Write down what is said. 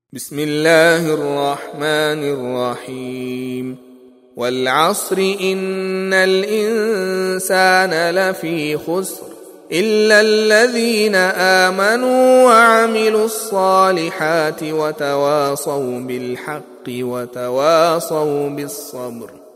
بسم الله الرحمن الرحيم والعصر إن الإنسان لفي خسر إلا الذين آمنوا وعملوا الصالحات وتواصوا بالحق وتواصوا بالصبر.